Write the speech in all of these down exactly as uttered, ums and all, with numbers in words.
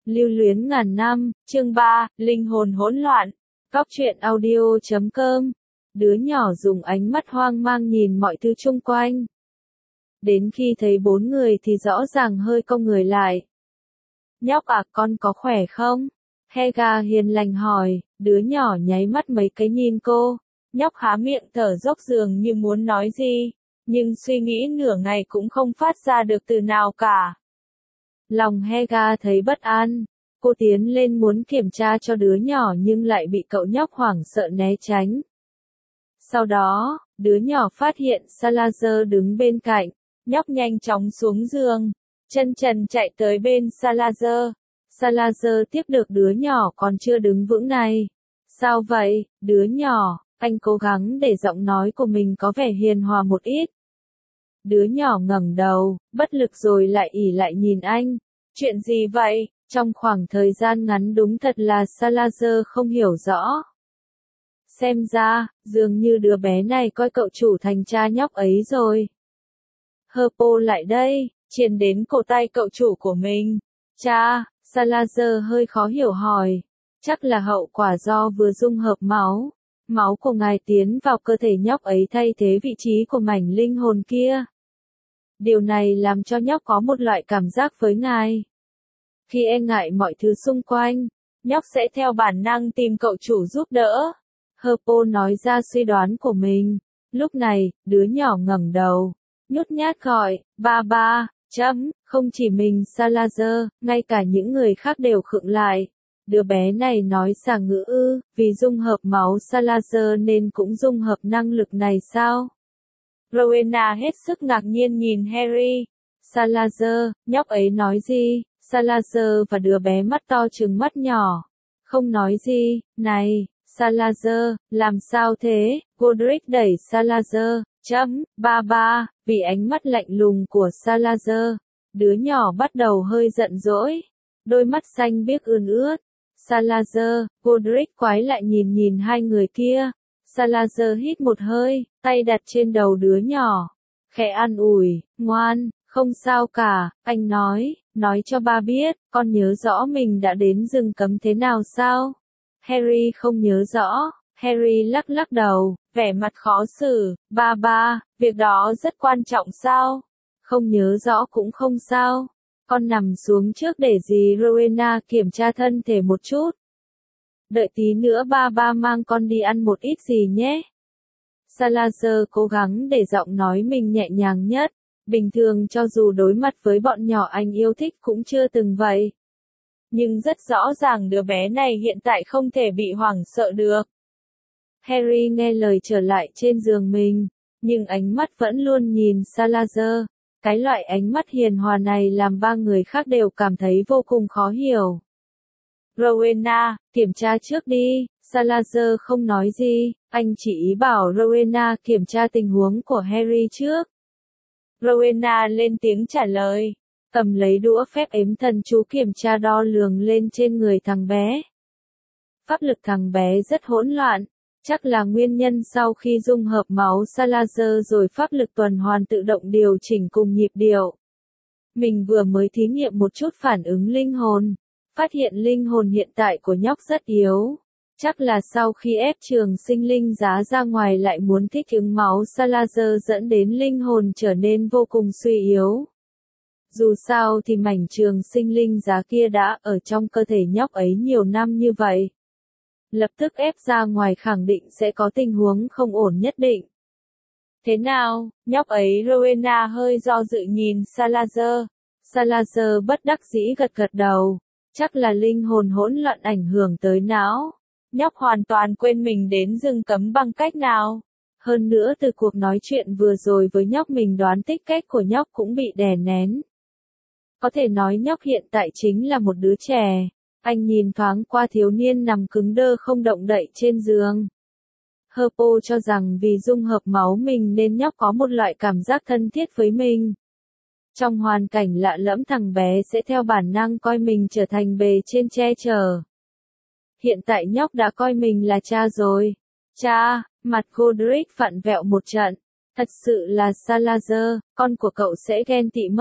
Lưu luyến ngàn năm, chương ba, linh hồn hỗn loạn. Góc truyện audio chấm com. Đứa nhỏ dùng ánh mắt hoang mang nhìn mọi thứ xung quanh. Đến khi thấy bốn người thì rõ ràng hơi cong người lại. Nhóc à, con có khỏe không? Helga hiền lành hỏi, đứa nhỏ nháy mắt mấy cái nhìn cô. Nhóc há miệng thở dốc dường như muốn nói gì, nhưng suy nghĩ nửa ngày cũng không phát ra được từ nào cả. Lòng Helga thấy bất an, cô tiến lên muốn kiểm tra cho đứa nhỏ nhưng lại bị cậu nhóc hoảng sợ né tránh. Sau đó, đứa nhỏ phát hiện Salazar đứng bên cạnh, nhóc nhanh chóng xuống giường, chân trần chạy tới bên Salazar. Salazar tiếp được đứa nhỏ còn chưa đứng vững này. Sao vậy, đứa nhỏ? Anh cố gắng để giọng nói của mình có vẻ hiền hòa một ít. Đứa nhỏ ngẩng đầu, bất lực rồi lại ỉ lại nhìn anh. Chuyện gì vậy? Trong khoảng thời gian ngắn đúng thật là Salazar không hiểu rõ. Xem ra, dường như đứa bé này coi cậu chủ thành cha nhóc ấy rồi. Herpo lại đây, chìa đến cổ tay cậu chủ của mình. Cha, Salazar hơi khó hiểu hỏi. Chắc là hậu quả do vừa dung hợp máu. Máu của ngài tiến vào cơ thể nhóc ấy thay thế vị trí của mảnh linh hồn kia. Điều này làm cho nhóc có một loại cảm giác với ngài. Khi e ngại mọi thứ xung quanh, nhóc sẽ theo bản năng tìm cậu chủ giúp đỡ. Herpo nói ra suy đoán của mình. Lúc này, đứa nhỏ ngẩng đầu, nhút nhát gọi, ba ba, chấm, không chỉ mình Salazar, ngay cả những người khác đều khựng lại. Đứa bé này nói xà ngữ ư, vì dung hợp máu Salazar nên cũng dung hợp năng lực này sao? Rowena hết sức ngạc nhiên nhìn Harry. Salazar, nhóc ấy nói gì? Salazar và đứa bé mắt to trừng mắt nhỏ. Không nói gì, này, Salazar, làm sao thế? Godric đẩy Salazar, chấm, ba ba, vì ánh mắt lạnh lùng của Salazar. Đứa nhỏ bắt đầu hơi giận dỗi. Đôi mắt xanh biếc ươn ướt. Salazar, Godric quái lại nhìn nhìn hai người kia. Salazar hít một hơi, tay đặt trên đầu đứa nhỏ. Khẽ an ủi, ngoan, không sao cả, anh nói, nói cho ba biết, con nhớ rõ mình đã đến rừng cấm thế nào sao? Harry không nhớ rõ. Harry lắc lắc đầu, vẻ mặt khó xử, ba ba, việc đó rất quan trọng sao? Không nhớ rõ cũng không sao. Con nằm xuống trước để dì Rowena kiểm tra thân thể một chút. Đợi tí nữa ba ba mang con đi ăn một ít gì nhé. Salazar cố gắng để giọng nói mình nhẹ nhàng nhất. Bình thường cho dù đối mặt với bọn nhỏ anh yêu thích cũng chưa từng vậy. Nhưng rất rõ ràng đứa bé này hiện tại không thể bị hoảng sợ được. Harry nghe lời trở lại trên giường mình, nhưng ánh mắt vẫn luôn nhìn Salazar. Cái loại ánh mắt hiền hòa này làm ba người khác đều cảm thấy vô cùng khó hiểu. Rowena, kiểm tra trước đi. Salazar không nói gì, anh chỉ ý bảo Rowena kiểm tra tình huống của Harry trước. Rowena lên tiếng trả lời, cầm lấy đũa phép ếm thần chú kiểm tra đo lường lên trên người thằng bé. Pháp lực thằng bé rất hỗn loạn, chắc là nguyên nhân sau khi dung hợp máu Salazar rồi pháp lực tuần hoàn tự động điều chỉnh cùng nhịp điệu. Mình vừa mới thí nghiệm một chút phản ứng linh hồn, phát hiện linh hồn hiện tại của nhóc rất yếu. Chắc là sau khi ép trường sinh linh giá ra ngoài lại muốn thích ứng máu Salazar dẫn đến linh hồn trở nên vô cùng suy yếu. Dù sao thì mảnh trường sinh linh giá kia đã ở trong cơ thể nhóc ấy nhiều năm như vậy. Lập tức ép ra ngoài khẳng định sẽ có tình huống không ổn nhất định. Thế nào, nhóc ấy? Rowena hơi do dự nhìn Salazar. Salazar bất đắc dĩ gật gật đầu. Chắc là linh hồn hỗn loạn ảnh hưởng tới não. Nhóc hoàn toàn quên mình đến rừng cấm bằng cách nào. Hơn nữa từ cuộc nói chuyện vừa rồi với nhóc mình đoán tích cách của nhóc cũng bị đè nén. Có thể nói nhóc hiện tại chính là một đứa trẻ. Anh nhìn thoáng qua thiếu niên nằm cứng đơ không động đậy trên giường. Herpo cho rằng vì dung hợp máu mình nên nhóc có một loại cảm giác thân thiết với mình. Trong hoàn cảnh lạ lẫm thằng bé sẽ theo bản năng coi mình trở thành bề trên che chở. Hiện tại nhóc đã coi mình là cha rồi. Cha, mặt Godric vặn vẹo một trận. Thật sự là Salazar, con của cậu sẽ ghen tị mất.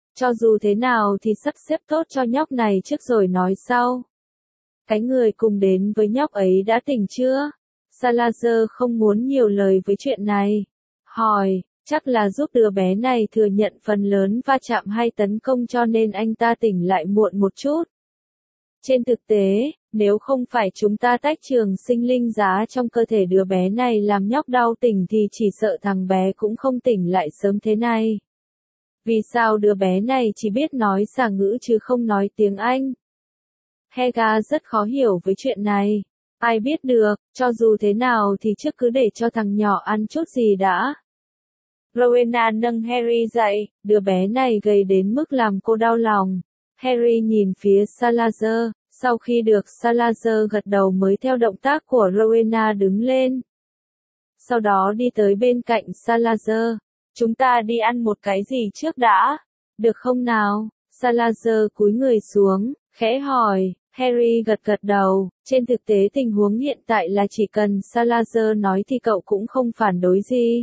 Cho dù thế nào thì sắp xếp tốt cho nhóc này trước rồi nói sau. Cái người cùng đến với nhóc ấy đã tỉnh chưa? Salazar không muốn nhiều lời với chuyện này. Hỏi, chắc là giúp đứa bé này thừa nhận phần lớn va chạm hay tấn công cho nên anh ta tỉnh lại muộn một chút. Trên thực tế, nếu không phải chúng ta tách trường sinh linh giá trong cơ thể đứa bé này làm nhóc đau tỉnh thì chỉ sợ thằng bé cũng không tỉnh lại sớm thế này. Vì sao đứa bé này chỉ biết nói xà ngữ chứ không nói tiếng Anh? Helga rất khó hiểu với chuyện này. Ai biết được, cho dù thế nào thì trước cứ để cho thằng nhỏ ăn chút gì đã. Rowena nâng Harry dậy, đứa bé này gầy đến mức làm cô đau lòng. Harry nhìn phía Salazar, sau khi được Salazar gật đầu mới theo động tác của Rowena đứng lên. Sau đó đi tới bên cạnh Salazar. Chúng ta đi ăn một cái gì trước đã? Được không nào? Salazar cúi người xuống, khẽ hỏi. Harry gật gật đầu, trên thực tế tình huống hiện tại là chỉ cần Salazar nói thì cậu cũng không phản đối gì.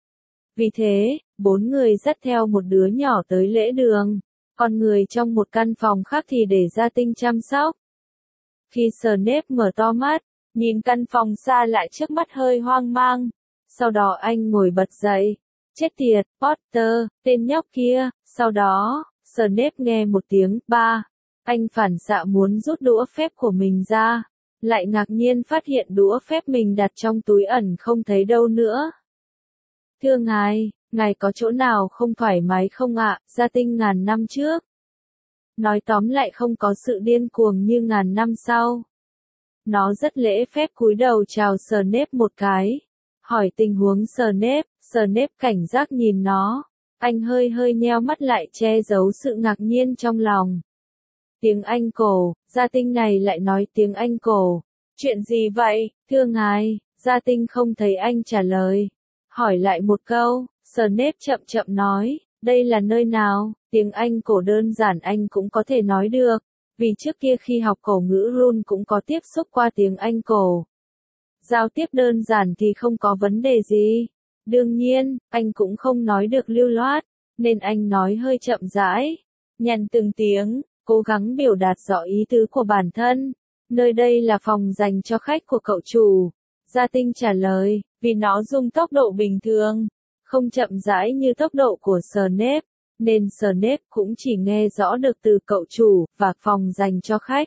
Vì thế, bốn người dắt theo một đứa nhỏ tới lễ đường, còn người trong một căn phòng khác thì để gia tinh chăm sóc. Khi Snape mở to mắt, nhìn căn phòng xa lại trước mắt hơi hoang mang, sau đó anh ngồi bật dậy. Chết tiệt, Potter, tên nhóc kia, sau đó, Snape nghe một tiếng, ba. Anh phản xạ muốn rút đũa phép của mình ra, lại ngạc nhiên phát hiện đũa phép mình đặt trong túi ẩn không thấy đâu nữa. Thưa ngài, ngài có chỗ nào không thoải mái không ạ, gia tinh ngàn năm trước. Nói tóm lại không có sự điên cuồng như ngàn năm sau. Nó rất lễ phép cúi đầu chào Snape một cái. Hỏi tình huống Snape, Snape cảnh giác nhìn nó. Anh hơi hơi nheo mắt lại che giấu sự ngạc nhiên trong lòng. Tiếng Anh cổ, gia tinh này lại nói tiếng Anh cổ. Chuyện gì vậy, thưa ngài, gia tinh không thấy anh trả lời. Hỏi lại một câu, Snape chậm chậm nói, đây là nơi nào, tiếng Anh cổ đơn giản anh cũng có thể nói được, vì trước kia khi học cổ ngữ Ron cũng có tiếp xúc qua tiếng Anh cổ. Giao tiếp đơn giản thì không có vấn đề gì. Đương nhiên, anh cũng không nói được lưu loát, nên anh nói hơi chậm rãi, nhằn từng tiếng, cố gắng biểu đạt rõ ý tứ của bản thân. Nơi đây là phòng dành cho khách của cậu chủ. Gia tinh trả lời, vì nó dùng tốc độ bình thường, không chậm rãi như tốc độ của Snape, nên Snape cũng chỉ nghe rõ được từ cậu chủ, và phòng dành cho khách.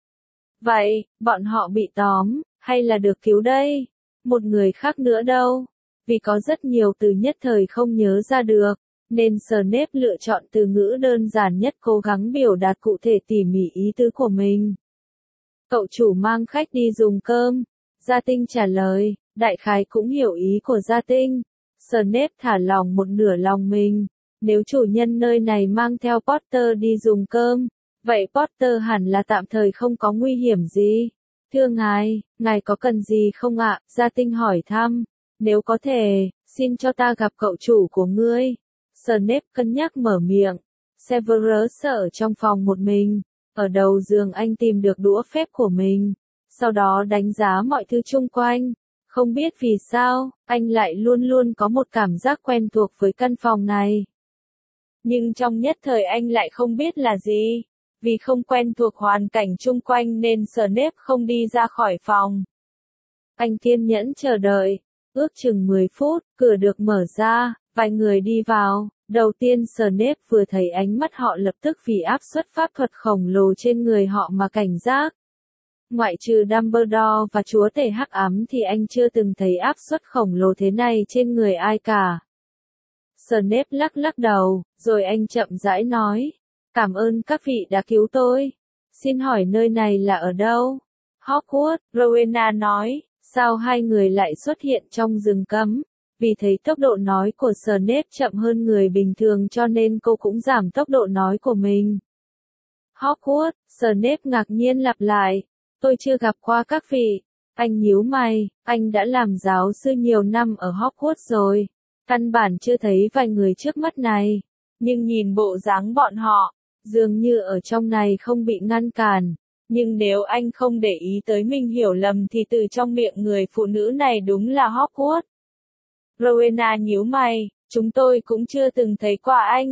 Vậy, bọn họ bị tóm, hay là được cứu đây? Một người khác nữa đâu? Vì có rất nhiều từ nhất thời không nhớ ra được, nên Snape lựa chọn từ ngữ đơn giản nhất cố gắng biểu đạt cụ thể tỉ mỉ ý tứ của mình. Cậu chủ mang khách đi dùng cơm. Gia tinh trả lời, đại khái cũng hiểu ý của Gia tinh. Snape thả lòng một nửa lòng mình. Nếu chủ nhân nơi này mang theo Potter đi dùng cơm, vậy Potter hẳn là tạm thời không có nguy hiểm gì. Thưa ngài, ngài có cần gì không ạ? Gia tinh hỏi thăm. Nếu có thể, xin cho ta gặp cậu chủ của ngươi. Snape cân nhắc mở miệng. Severus ở trong phòng một mình. Ở đầu giường anh tìm được đũa phép của mình. Sau đó đánh giá mọi thứ chung quanh. Không biết vì sao, anh lại luôn luôn có một cảm giác quen thuộc với căn phòng này. Nhưng trong nhất thời anh lại không biết là gì. Vì không quen thuộc hoàn cảnh chung quanh nên Snape không đi ra khỏi phòng. Anh kiên nhẫn chờ đợi. Ước chừng mười phút, cửa được mở ra, vài người đi vào. Đầu tiên Snape vừa thấy ánh mắt họ lập tức vì áp suất pháp thuật khổng lồ trên người họ mà cảnh giác. Ngoại trừ Dumbledore và chúa tể hắc ám thì anh chưa từng thấy áp suất khổng lồ thế này trên người ai cả. Snape lắc lắc đầu, rồi anh chậm rãi nói, cảm ơn các vị đã cứu tôi. Xin hỏi nơi này là ở đâu? Hogwarts, Rowena nói, sao hai người lại xuất hiện trong rừng cấm? Vì thấy tốc độ nói của Snape chậm hơn người bình thường cho nên cô cũng giảm tốc độ nói của mình. Hogwarts, Snape ngạc nhiên lặp lại, tôi chưa gặp qua các vị. Anh nhíu mày, anh đã làm giáo sư nhiều năm ở Hogwarts rồi. Căn bản chưa thấy vài người trước mắt này. Nhưng nhìn bộ dáng bọn họ, dường như ở trong này không bị ngăn cản. Nhưng nếu anh không để ý tới mình hiểu lầm thì từ trong miệng người phụ nữ này đúng là Hogwarts. Rowena nhíu mày, chúng tôi cũng chưa từng thấy qua anh.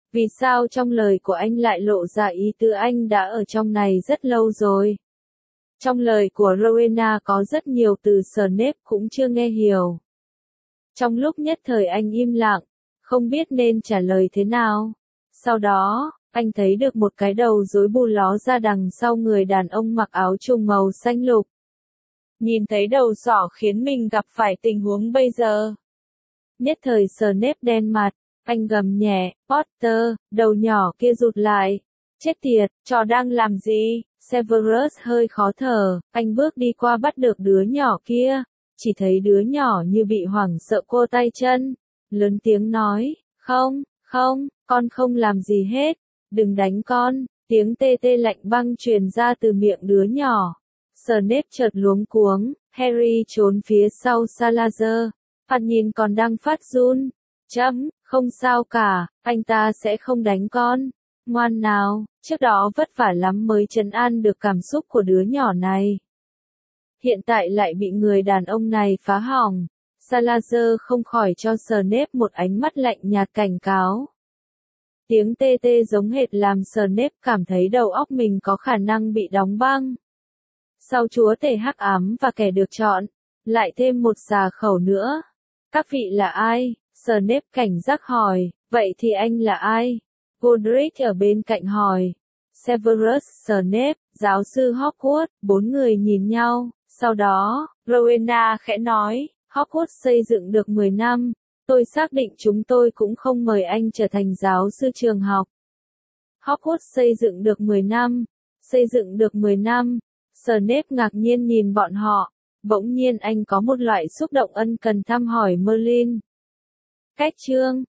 Vì sao trong lời của anh lại lộ ra ý tứ anh đã ở trong này rất lâu rồi? Trong lời của Rowena có rất nhiều từ Snape cũng chưa nghe hiểu. Trong lúc nhất thời anh im lặng, không biết nên trả lời thế nào. Sau đó, anh thấy được một cái đầu rối bù ló ra đằng sau người đàn ông mặc áo trùng màu xanh lục. Nhìn thấy đầu sỏ khiến mình gặp phải tình huống bây giờ. Nhất thời Snape đen mặt, anh gầm nhẹ, Potter, đầu nhỏ kia rụt lại. Chết tiệt, trò đang làm gì? Severus hơi khó thở, anh bước đi qua bắt được đứa nhỏ kia. Chỉ thấy đứa nhỏ như bị hoảng sợ cô tay chân. Lớn tiếng nói, không, không, con không làm gì hết. Đừng đánh con, tiếng tê tê lạnh băng truyền ra từ miệng đứa nhỏ. Snape chợt luống cuống, Harry trốn phía sau Salazar. Hắn nhìn còn đang phát run. Chấm, không sao cả, anh ta sẽ không đánh con. Ngoan nào, trước đó vất vả lắm mới trấn an được cảm xúc của đứa nhỏ này. Hiện tại lại bị người đàn ông này phá hỏng. Salazar không khỏi cho Snape một ánh mắt lạnh nhạt cảnh cáo. Tiếng tê tê giống hệt làm Snape cảm thấy đầu óc mình có khả năng bị đóng băng. Sau chúa tể hắc ám và kẻ được chọn, lại thêm một xà khẩu nữa. Các vị là ai? Snape cảnh giác hỏi, vậy thì anh là ai? Godric ở bên cạnh hỏi. Severus Snape, giáo sư Hogwarts, bốn người nhìn nhau, sau đó, Rowena khẽ nói, Hogwarts xây dựng được mười năm, tôi xác định chúng tôi cũng không mời anh trở thành giáo sư trường học. Hogwarts xây dựng được mười năm, xây dựng được mười năm, Snape ngạc nhiên nhìn bọn họ, bỗng nhiên anh có một loại xúc động ân cần thăm hỏi Merlin. Cách chương